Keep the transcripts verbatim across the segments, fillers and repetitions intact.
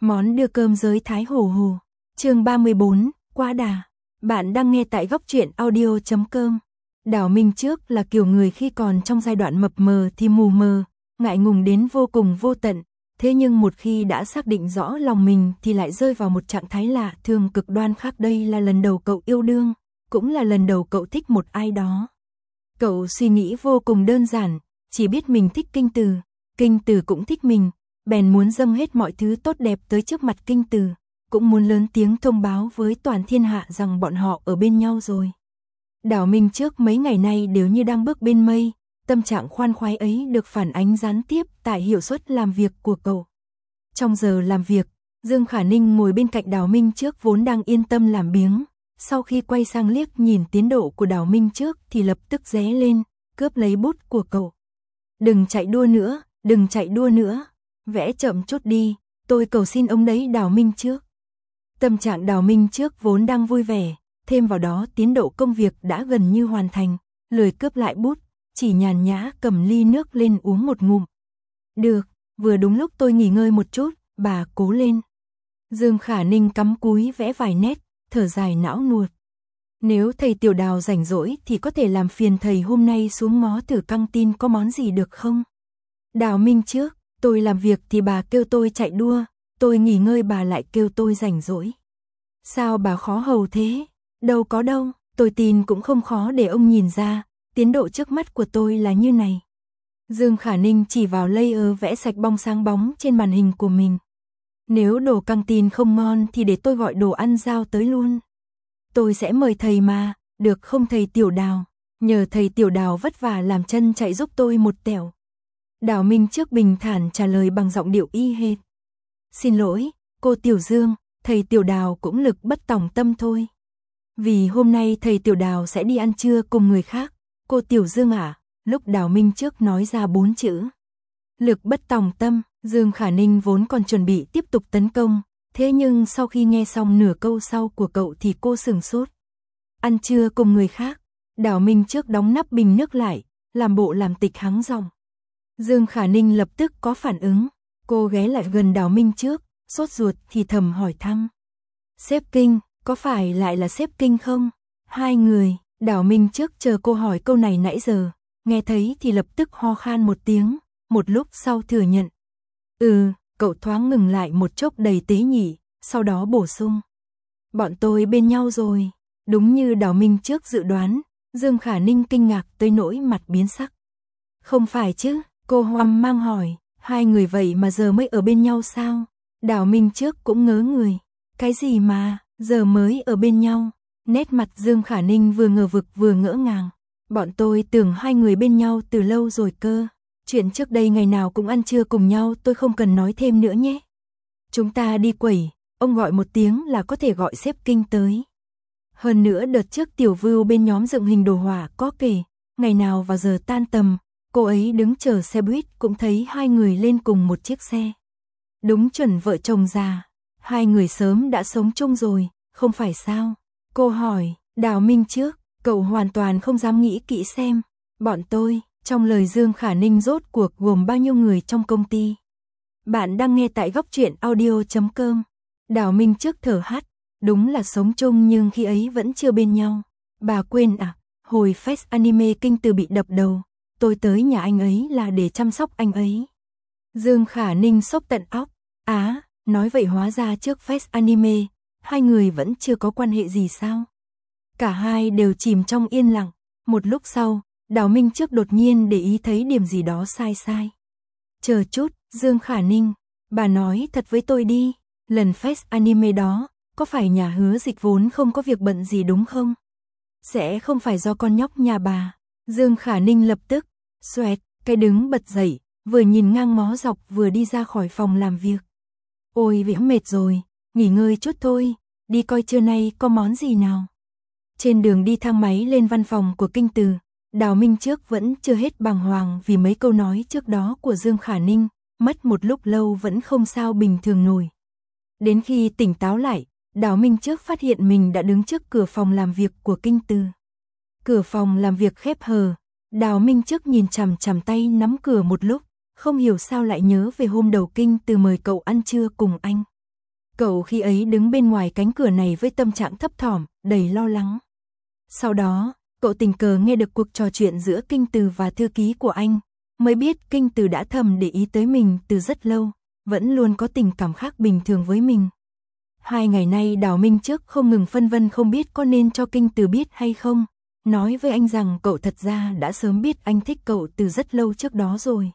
Món đưa cơm giới Thái Hồ Hồ. Chương ba mươi bốn, Quá đà. Bạn đang nghe tại góc truyện audio chấm com. Đào Minh trước là kiểu người khi còn trong giai đoạn mập mờ thì mù mờ, ngại ngùng đến vô cùng vô tận, thế nhưng một khi đã xác định rõ lòng mình thì lại rơi vào một trạng thái lạ thường cực đoan khác. Đây là lần đầu cậu yêu đương, cũng là lần đầu cậu thích một ai đó. Cậu suy nghĩ vô cùng đơn giản, chỉ biết mình thích Kinh Từ, Kinh Từ cũng thích mình, bèn muốn dâng hết mọi thứ tốt đẹp tới trước mặt Kinh Từ, cũng muốn lớn tiếng thông báo với toàn thiên hạ rằng bọn họ ở bên nhau rồi. Đào Minh trước mấy ngày nay đều như đang bước bên mây, tâm trạng khoan khoái ấy được phản ánh gián tiếp tại hiệu suất làm việc của cậu. Trong giờ làm việc, Dương Khả Ninh ngồi bên cạnh Đào Minh trước vốn đang yên tâm làm biếng, sau khi quay sang liếc nhìn tiến độ của Đào Minh trước thì lập tức ré lên, cướp lấy bút của cậu. Đừng chạy đua nữa, đừng chạy đua nữa, vẽ chậm chút đi, tôi cầu xin ông đấy. Đào Minh trước. Tâm trạng Đào Minh trước vốn đang vui vẻ, thêm vào đó tiến độ công việc đã gần như hoàn thành, lười cướp lại bút, chỉ nhàn nhã cầm ly nước lên uống một ngụm. Được, vừa đúng lúc tôi nghỉ ngơi một chút, bà cố lên. Dương Khả Ninh cắm cúi vẽ vài nét, thở dài não nuột. Nếu thầy Tiểu Đào rảnh rỗi thì có thể làm phiền thầy hôm nay xuống ngó thử căng tin có món gì được không? Đào Minh trước, tôi làm việc thì bà kêu tôi chạy đua, tôi nghỉ ngơi bà lại kêu tôi rảnh rỗi. Sao bà khó hầu thế? Đâu có đâu, tôi tin cũng không khó để ông nhìn ra, tiến độ trước mắt của tôi là như này. Dương Khả Ninh chỉ vào layer vẽ sạch bong sáng bóng trên màn hình của mình. Nếu đồ căng tin không ngon thì để tôi gọi đồ ăn giao tới luôn. Tôi sẽ mời thầy mà, được không thầy Tiểu Đào? Nhờ thầy Tiểu Đào vất vả làm chân chạy giúp tôi một tẻo. Đào Minh trước bình thản trả lời bằng giọng điệu y hệt. Xin lỗi, cô Tiểu Dương, thầy Tiểu Đào cũng lực bất tòng tâm thôi. Vì hôm nay thầy Tiểu Đào sẽ đi ăn trưa cùng người khác. Cô Tiểu Dương à? Lúc Đào Minh trước nói ra bốn chữ lực bất tòng tâm, Dương Khả Ninh vốn còn chuẩn bị tiếp tục tấn công, thế nhưng sau khi nghe xong nửa câu sau của cậu thì cô sửng sốt. Ăn trưa cùng người khác? Đào Minh trước đóng nắp bình nước lại, làm bộ làm tịch hắng giọng. Dương Khả Ninh lập tức có phản ứng, cô ghé lại gần Đào Minh trước, sốt ruột thì thầm hỏi thăm. Sếp Kinh, có phải lại là sếp Kinh không? Hai người. Đào Minh trước chờ cô hỏi câu này nãy giờ, nghe thấy thì lập tức ho khan một tiếng, một lúc sau thừa nhận. Ừ, cậu thoáng ngừng lại một chốc đầy tế nhị, sau đó bổ sung. Bọn tôi bên nhau rồi. Đúng như Đào Minh trước dự đoán, Dương Khả Ninh kinh ngạc tới nỗi mặt biến sắc. Không phải chứ, cô hoang mang hỏi, hai người vậy mà giờ mới ở bên nhau sao? Đào Minh trước cũng ngớ người. Cái gì mà, giờ mới ở bên nhau? Nét mặt Dương Khả Ninh vừa ngờ vực vừa ngỡ ngàng. Bọn tôi tưởng hai người bên nhau từ lâu rồi cơ. Chuyện trước đây ngày nào cũng ăn trưa cùng nhau tôi không cần nói thêm nữa nhé. Chúng ta đi quẩy, ông gọi một tiếng là có thể gọi sếp Kinh tới. Hơn nữa đợt trước Tiểu Vưu bên nhóm dựng hình đồ họa có kể, ngày nào vào giờ tan tầm, cô ấy đứng chờ xe buýt cũng thấy hai người lên cùng một chiếc xe. Đúng chuẩn vợ chồng già, hai người sớm đã sống chung rồi, không phải sao? Cô hỏi, Đào Minh trước, cậu hoàn toàn không dám nghĩ kỹ xem, bọn tôi, trong lời Dương Khả Ninh rốt cuộc gồm bao nhiêu người trong công ty. Bạn đang nghe tại góc truyện audio chấm com. Đào Minh trước thở hắt, đúng là sống chung nhưng khi ấy vẫn chưa bên nhau. Bà quên à, hồi Fest Anime Kinh Từ bị đập đầu, tôi tới nhà anh ấy là để chăm sóc anh ấy. Dương Khả Ninh sốc tận óc, á, nói vậy hóa ra trước Fest Anime, hai người vẫn chưa có quan hệ gì sao? Cả hai đều chìm trong yên lặng, một lúc sau, Đào Minh trước đột nhiên để ý thấy điểm gì đó sai sai. Chờ chút, Dương Khả Ninh, bà nói thật với tôi đi, lần Fest Anime đó, có phải nhà Hứa Dịch vốn không có việc bận gì đúng không? Sẽ không phải do con nhóc nhà bà. Dương Khả Ninh lập tức, xoẹt, cái đứng bật dậy, vừa nhìn ngang ngó dọc vừa đi ra khỏi phòng làm việc. Ôi vì mệt rồi, nghỉ ngơi chút thôi, đi coi trưa nay có món gì nào. Trên đường đi thang máy lên văn phòng của Kinh Từ, Đào Minh trước vẫn chưa hết bàng hoàng vì mấy câu nói trước đó của Dương Khả Ninh, mất một lúc lâu vẫn không sao bình thường nổi. Đến khi tỉnh táo lại, Đào Minh trước phát hiện mình đã đứng trước cửa phòng làm việc của Kinh Từ. Cửa phòng làm việc khép hờ, Đào Minh trước nhìn chằm chằm tay nắm cửa một lúc, không hiểu sao lại nhớ về hôm đầu Kinh Từ mời cậu ăn trưa cùng anh. Cậu khi ấy đứng bên ngoài cánh cửa này với tâm trạng thấp thỏm, đầy lo lắng. Sau đó, cậu tình cờ nghe được cuộc trò chuyện giữa Kinh Từ và thư ký của anh, mới biết Kinh Từ đã thầm để ý tới mình từ rất lâu, vẫn luôn có tình cảm khác bình thường với mình. Hai ngày nay Đào Minh Trước không ngừng phân vân không biết có nên cho Kinh Từ biết hay không, nói với anh rằng cậu thật ra đã sớm biết anh thích cậu từ rất lâu trước đó rồi.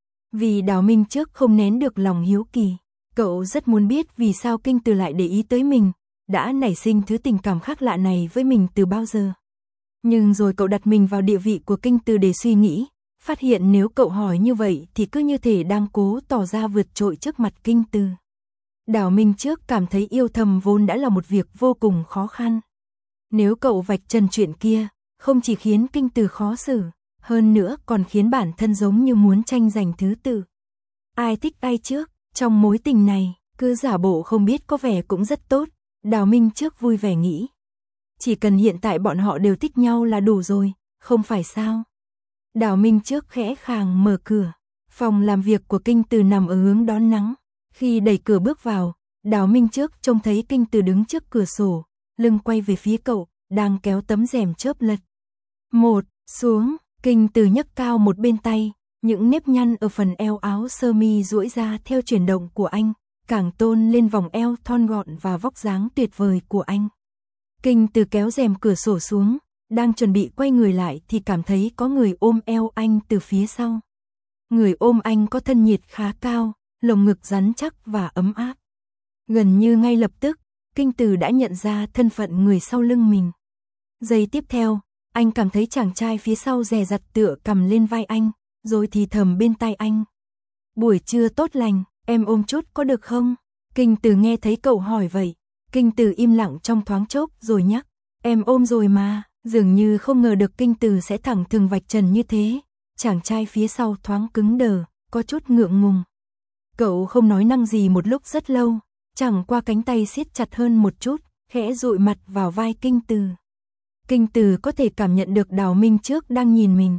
Vì Đào Minh Trước không nén được lòng hiếu kỳ, cậu rất muốn biết vì sao Kinh Từ lại để ý tới mình, đã nảy sinh thứ tình cảm khác lạ này với mình từ bao giờ. Nhưng rồi cậu đặt mình vào địa vị của Kinh Từ để suy nghĩ, phát hiện nếu cậu hỏi như vậy thì cứ như thể đang cố tỏ ra vượt trội trước mặt Kinh Từ. Đào Minh Trước cảm thấy yêu thầm vốn đã là một việc vô cùng khó khăn. Nếu cậu vạch trần chuyện kia, không chỉ khiến Kinh Từ khó xử, hơn nữa còn khiến bản thân giống như muốn tranh giành thứ tự. Ai thích ai trước, trong mối tình này, cứ giả bộ không biết có vẻ cũng rất tốt, Đào Minh Trước vui vẻ nghĩ. Chỉ cần hiện tại bọn họ đều thích nhau là đủ rồi, không phải sao? Đào Minh Trước khẽ khàng mở cửa, phòng làm việc của Kinh Từ nằm ở hướng đón nắng. Khi đẩy cửa bước vào, Đào Minh Trước trông thấy Kinh Từ đứng trước cửa sổ, lưng quay về phía cậu, đang kéo tấm rèm chớp lật. Một, xuống, Kinh Từ nhấc cao một bên tay, những nếp nhăn ở phần eo áo sơ mi duỗi ra theo chuyển động của anh, càng tôn lên vòng eo thon gọn và vóc dáng tuyệt vời của anh. Kinh Từ kéo rèm cửa sổ xuống, đang chuẩn bị quay người lại thì cảm thấy có người ôm eo anh từ phía sau. Người ôm anh có thân nhiệt khá cao, lồng ngực rắn chắc và ấm áp. Gần như ngay lập tức, Kinh Từ đã nhận ra thân phận người sau lưng mình. Giây tiếp theo, anh cảm thấy chàng trai phía sau dè dặt tựa cầm lên vai anh, rồi thì thầm bên tai anh. Buổi trưa tốt lành, em ôm chút có được không? Kinh Từ nghe thấy cậu hỏi vậy, Kinh Từ im lặng trong thoáng chốc rồi nhắc, em ôm rồi mà, dường như không ngờ được Kinh Từ sẽ thẳng thừng vạch trần như thế. Chàng trai phía sau thoáng cứng đờ, có chút ngượng ngùng. Cậu không nói năng gì một lúc rất lâu, chẳng qua cánh tay siết chặt hơn một chút, khẽ dụi mặt vào vai Kinh Từ. Kinh Từ có thể cảm nhận được Đào Minh Trước đang nhìn mình.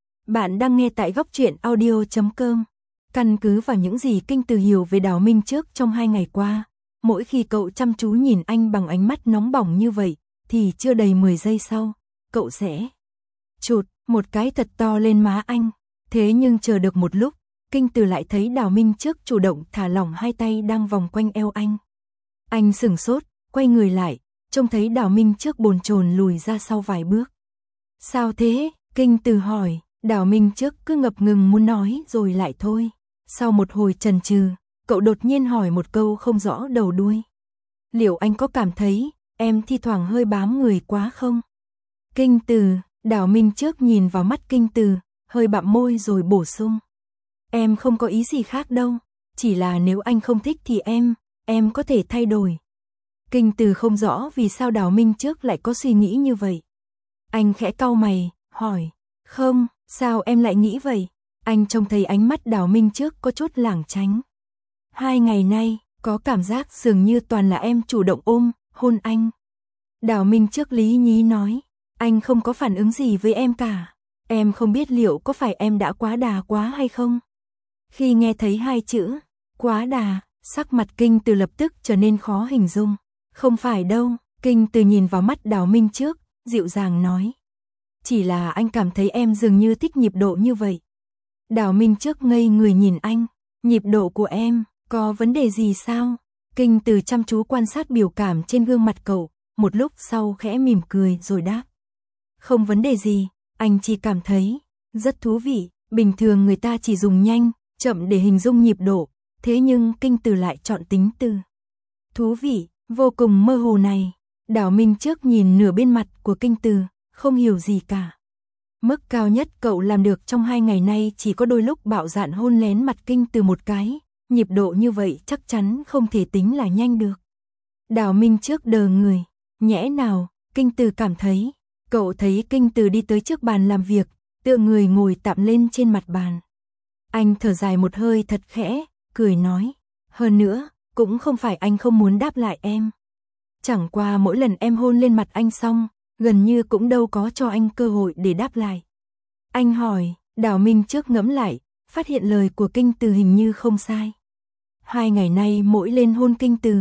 Bạn đang nghe tại góc truyện audio chấm com. Căn cứ vào những gì Kinh Từ hiểu về Đào Minh Trước trong hai ngày qua, mỗi khi cậu chăm chú nhìn anh bằng ánh mắt nóng bỏng như vậy, thì chưa đầy mười giây sau, cậu sẽ chụt một cái thật to lên má anh. Thế nhưng chờ được một lúc, Kinh Từ lại thấy Đào Minh Trước chủ động thả lỏng hai tay đang vòng quanh eo anh. Anh sửng sốt, quay người lại, trông thấy Đào Minh Trước bồn chồn lùi ra sau vài bước. Sao thế? Kinh Từ hỏi. Đào Minh Trước cứ ngập ngừng muốn nói rồi lại thôi. Sau một hồi chần chừ, cậu đột nhiên hỏi một câu không rõ đầu đuôi. Liệu anh có cảm thấy em thi thoảng hơi bám người quá không? Kinh Từ, Đào Minh Trước nhìn vào mắt Kinh Từ, hơi bặm môi rồi bổ sung. Em không có ý gì khác đâu, chỉ là nếu anh không thích thì em, em có thể thay đổi. Kinh Từ không rõ vì sao Đào Minh Trước lại có suy nghĩ như vậy. Anh khẽ cau mày, hỏi, không, sao em lại nghĩ vậy? Anh trông thấy ánh mắt Đào Minh Trước có chút lảng tránh. Hai ngày nay, có cảm giác dường như toàn là em chủ động ôm, hôn anh. Đào Minh Trước lý nhí nói, anh không có phản ứng gì với em cả. Em không biết liệu có phải em đã quá đà quá hay không? Khi nghe thấy hai chữ, quá đà, sắc mặt Kinh Từ lập tức trở nên khó hình dung. Không phải đâu, Kinh Từ nhìn vào mắt Đào Minh Trước, dịu dàng nói. Chỉ là anh cảm thấy em dường như thích nhịp độ như vậy. Đào Minh Trước ngây người nhìn anh, nhịp độ của em, có vấn đề gì sao? Kinh Từ chăm chú quan sát biểu cảm trên gương mặt cậu, một lúc sau khẽ mỉm cười rồi đáp. Không vấn đề gì, anh chỉ cảm thấy rất thú vị, bình thường người ta chỉ dùng nhanh, chậm để hình dung nhịp độ, thế nhưng Kinh Từ lại chọn tính từ thú vị, vô cùng mơ hồ này. Đào Minh Trước nhìn nửa bên mặt của Kinh Từ, không hiểu gì cả. Mức cao nhất cậu làm được trong hai ngày nay chỉ có đôi lúc bạo dạn hôn lén mặt Kinh Từ một cái, nhịp độ như vậy chắc chắn không thể tính là nhanh được. Đào Minh Trước đờ người, nhẽ nào, Kinh Từ cảm thấy, cậu thấy Kinh Từ đi tới trước bàn làm việc, tựa người ngồi tạm lên trên mặt bàn. Anh thở dài một hơi thật khẽ, cười nói, hơn nữa, cũng không phải anh không muốn đáp lại em. Chẳng qua mỗi lần em hôn lên mặt anh xong, gần như cũng đâu có cho anh cơ hội để đáp lại. Anh hỏi, Đào Minh Trước ngẫm lại, phát hiện lời của Kinh Từ hình như không sai. Hai ngày nay mỗi lên hôn Kinh Từ,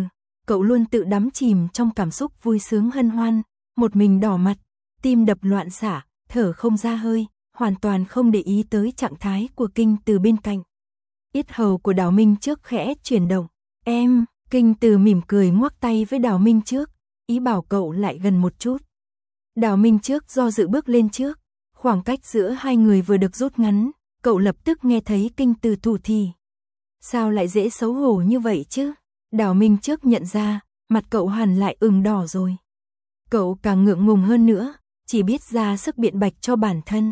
cậu luôn tự đắm chìm trong cảm xúc vui sướng hân hoan, một mình đỏ mặt, tim đập loạn xạ, thở không ra hơi, hoàn toàn không để ý tới trạng thái của Kinh Từ bên cạnh. Yết hầu của Đào Minh Trước khẽ chuyển động. Em, Kinh Từ mỉm cười ngoắc tay với Đào Minh Trước, ý bảo cậu lại gần một chút. Đào Minh Trước do dự bước lên trước, khoảng cách giữa hai người vừa được rút ngắn, cậu lập tức nghe thấy Kinh Từ thủ thỉ. Sao lại dễ xấu hổ như vậy chứ? Đào Minh Trước nhận ra, mặt cậu hẳn lại ửng đỏ rồi. Cậu càng ngượng ngùng hơn nữa, chỉ biết ra sức biện bạch cho bản thân.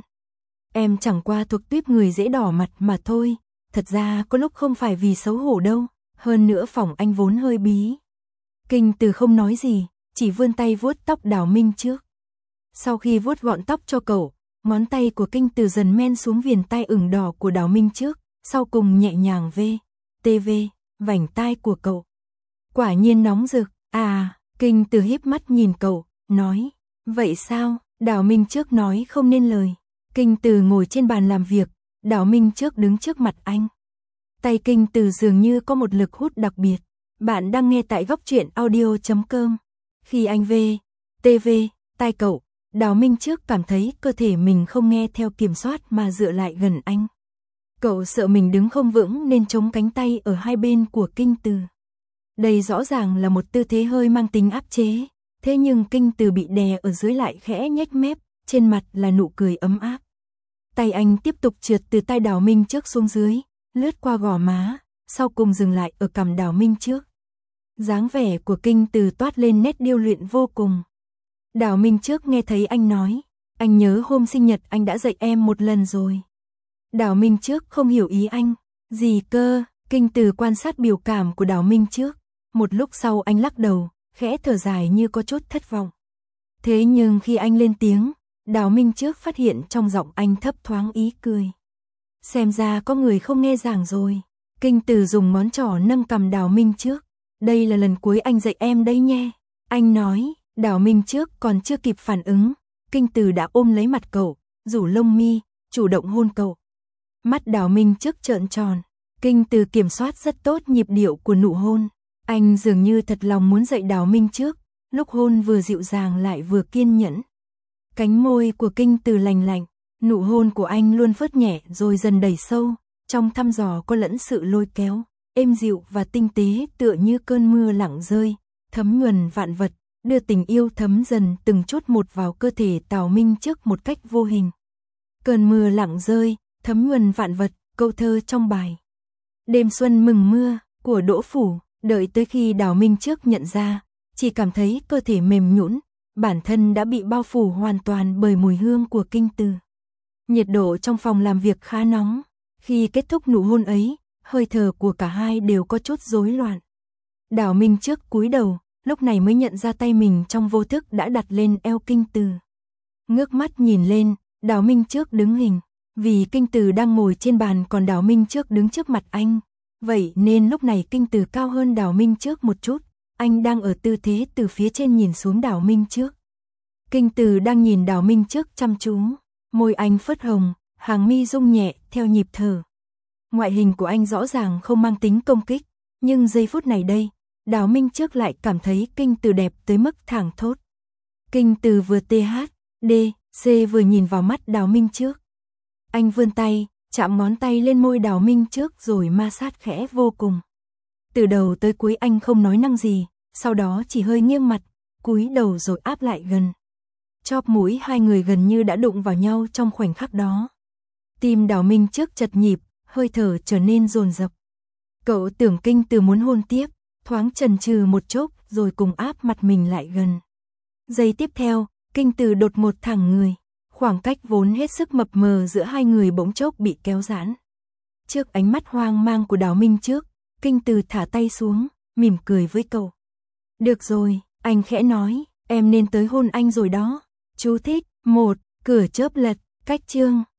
Em chẳng qua thuộc tuýp người dễ đỏ mặt mà thôi, thật ra có lúc không phải vì xấu hổ đâu, hơn nữa phòng anh vốn hơi bí. Kinh Từ không nói gì, chỉ vươn tay vuốt tóc Đào Minh Trước. Sau khi vuốt gọn tóc cho cậu, ngón tay của Kinh Từ dần men xuống viền tai ửng đỏ của Đào Minh Trước, sau cùng nhẹ nhàng vê, tê vê, vành tai của cậu. Quả nhiên nóng rực, à, Kinh Từ híp mắt nhìn cậu, nói, vậy sao? Đào Minh Trước nói không nên lời. Kinh Từ ngồi trên bàn làm việc, Đào Minh Trước đứng trước mặt anh. Tay Kinh Từ dường như có một lực hút đặc biệt. Bạn đang nghe tại góc truyện audio chấm com. Khi anh vê, tê vê, tai cậu, Đào Minh Trước cảm thấy cơ thể mình không nghe theo kiểm soát mà dựa lại gần anh. Cậu sợ mình đứng không vững nên chống cánh tay ở hai bên của Kinh Từ. Đây rõ ràng là một tư thế hơi mang tính áp chế, thế nhưng Kinh Từ bị đè ở dưới lại khẽ nhếch mép, trên mặt là nụ cười ấm áp. Tay anh tiếp tục trượt từ tai Đào Minh Trước xuống dưới, lướt qua gò má, sau cùng dừng lại ở cằm Đào Minh Trước. Dáng vẻ của Kinh Từ toát lên nét điêu luyện vô cùng. Đào Minh Trước nghe thấy anh nói, anh nhớ hôm sinh nhật anh đã dạy em một lần rồi. Đào Minh Trước không hiểu ý anh, gì cơ? Kinh Từ quan sát biểu cảm của Đào Minh Trước, một lúc sau anh lắc đầu, khẽ thở dài như có chút thất vọng. Thế nhưng khi anh lên tiếng, Đào Minh Trước phát hiện trong giọng anh thấp thoáng ý cười. Xem ra có người không nghe giảng rồi. Kinh Từ dùng ngón trỏ nâng cằm Đào Minh Trước. Đây là lần cuối anh dạy em đây nhé. Anh nói, Đào Minh Trước còn chưa kịp phản ứng. Kinh Từ đã ôm lấy mặt cậu, rủ lông mi, chủ động hôn cậu. Mắt Đào Minh Trước trợn tròn. Kinh Từ kiểm soát rất tốt nhịp điệu của nụ hôn. Anh dường như thật lòng muốn dạy Đào Minh Trước. Lúc hôn vừa dịu dàng lại vừa kiên nhẫn. Cánh môi của Kinh Từ lành lạnh, nụ hôn của anh luôn phớt nhẹ rồi dần đẩy sâu, trong thăm dò có lẫn sự lôi kéo, êm dịu và tinh tế tựa như cơn mưa lặng rơi, thấm nhuần vạn vật, đưa tình yêu thấm dần từng chút một vào cơ thể Đào Minh Trước một cách vô hình. Cơn mưa lặng rơi, thấm nhuần vạn vật, câu thơ trong bài Đêm xuân mừng mưa của Đỗ Phủ, đợi tới khi Đào Minh Trước nhận ra, chỉ cảm thấy cơ thể mềm nhũn, bản thân đã bị bao phủ hoàn toàn bởi mùi hương của Kinh Từ. Nhiệt độ trong phòng làm việc khá nóng, khi kết thúc nụ hôn ấy, hơi thở của cả hai đều có chút rối loạn. Đào Minh Trước cúi đầu, lúc này mới nhận ra tay mình trong vô thức đã đặt lên eo Kinh Từ. Ngước mắt nhìn lên, Đào Minh Trước đứng hình, vì Kinh Từ đang ngồi trên bàn còn Đào Minh Trước đứng trước mặt anh. Vậy nên lúc này Kinh Từ cao hơn Đào Minh Trước một chút, anh đang ở tư thế từ phía trên nhìn xuống Đào Minh Trước. Kinh Từ đang nhìn Đào Minh Trước chăm chú, môi anh phớt hồng, hàng mi rung nhẹ theo nhịp thở. Ngoại hình của anh rõ ràng không mang tính công kích, nhưng giây phút này đây, Đào Minh Trước lại cảm thấy Kinh Từ đẹp tới mức thẳng thốt. Kinh Từ vừa tê hát, đê, xê vừa nhìn vào mắt Đào Minh Trước. Anh vươn tay, chạm ngón tay lên môi Đào Minh Trước rồi ma sát khẽ vô cùng. Từ đầu tới cuối anh không nói năng gì, sau đó chỉ hơi nghiêng mặt, cúi đầu rồi áp lại gần. Chóp mũi hai người gần như đã đụng vào nhau trong khoảnh khắc đó. Tim Đào Minh Trước chật nhịp, hơi thở trở nên dồn dập. Cậu tưởng Kinh Từ muốn hôn tiếp, thoáng chần chừ một chốc rồi cùng áp mặt mình lại gần. Giây tiếp theo, Kinh Từ đột ngột thẳng người, khoảng cách vốn hết sức mập mờ giữa hai người bỗng chốc bị kéo giãn. Trước ánh mắt hoang mang của Đào Minh Trước, Kinh Từ thả tay xuống, mỉm cười với cậu. Được rồi, anh khẽ nói, em nên tới hôn anh rồi đó. Chú thích, một, cửa chớp lật, cách chương.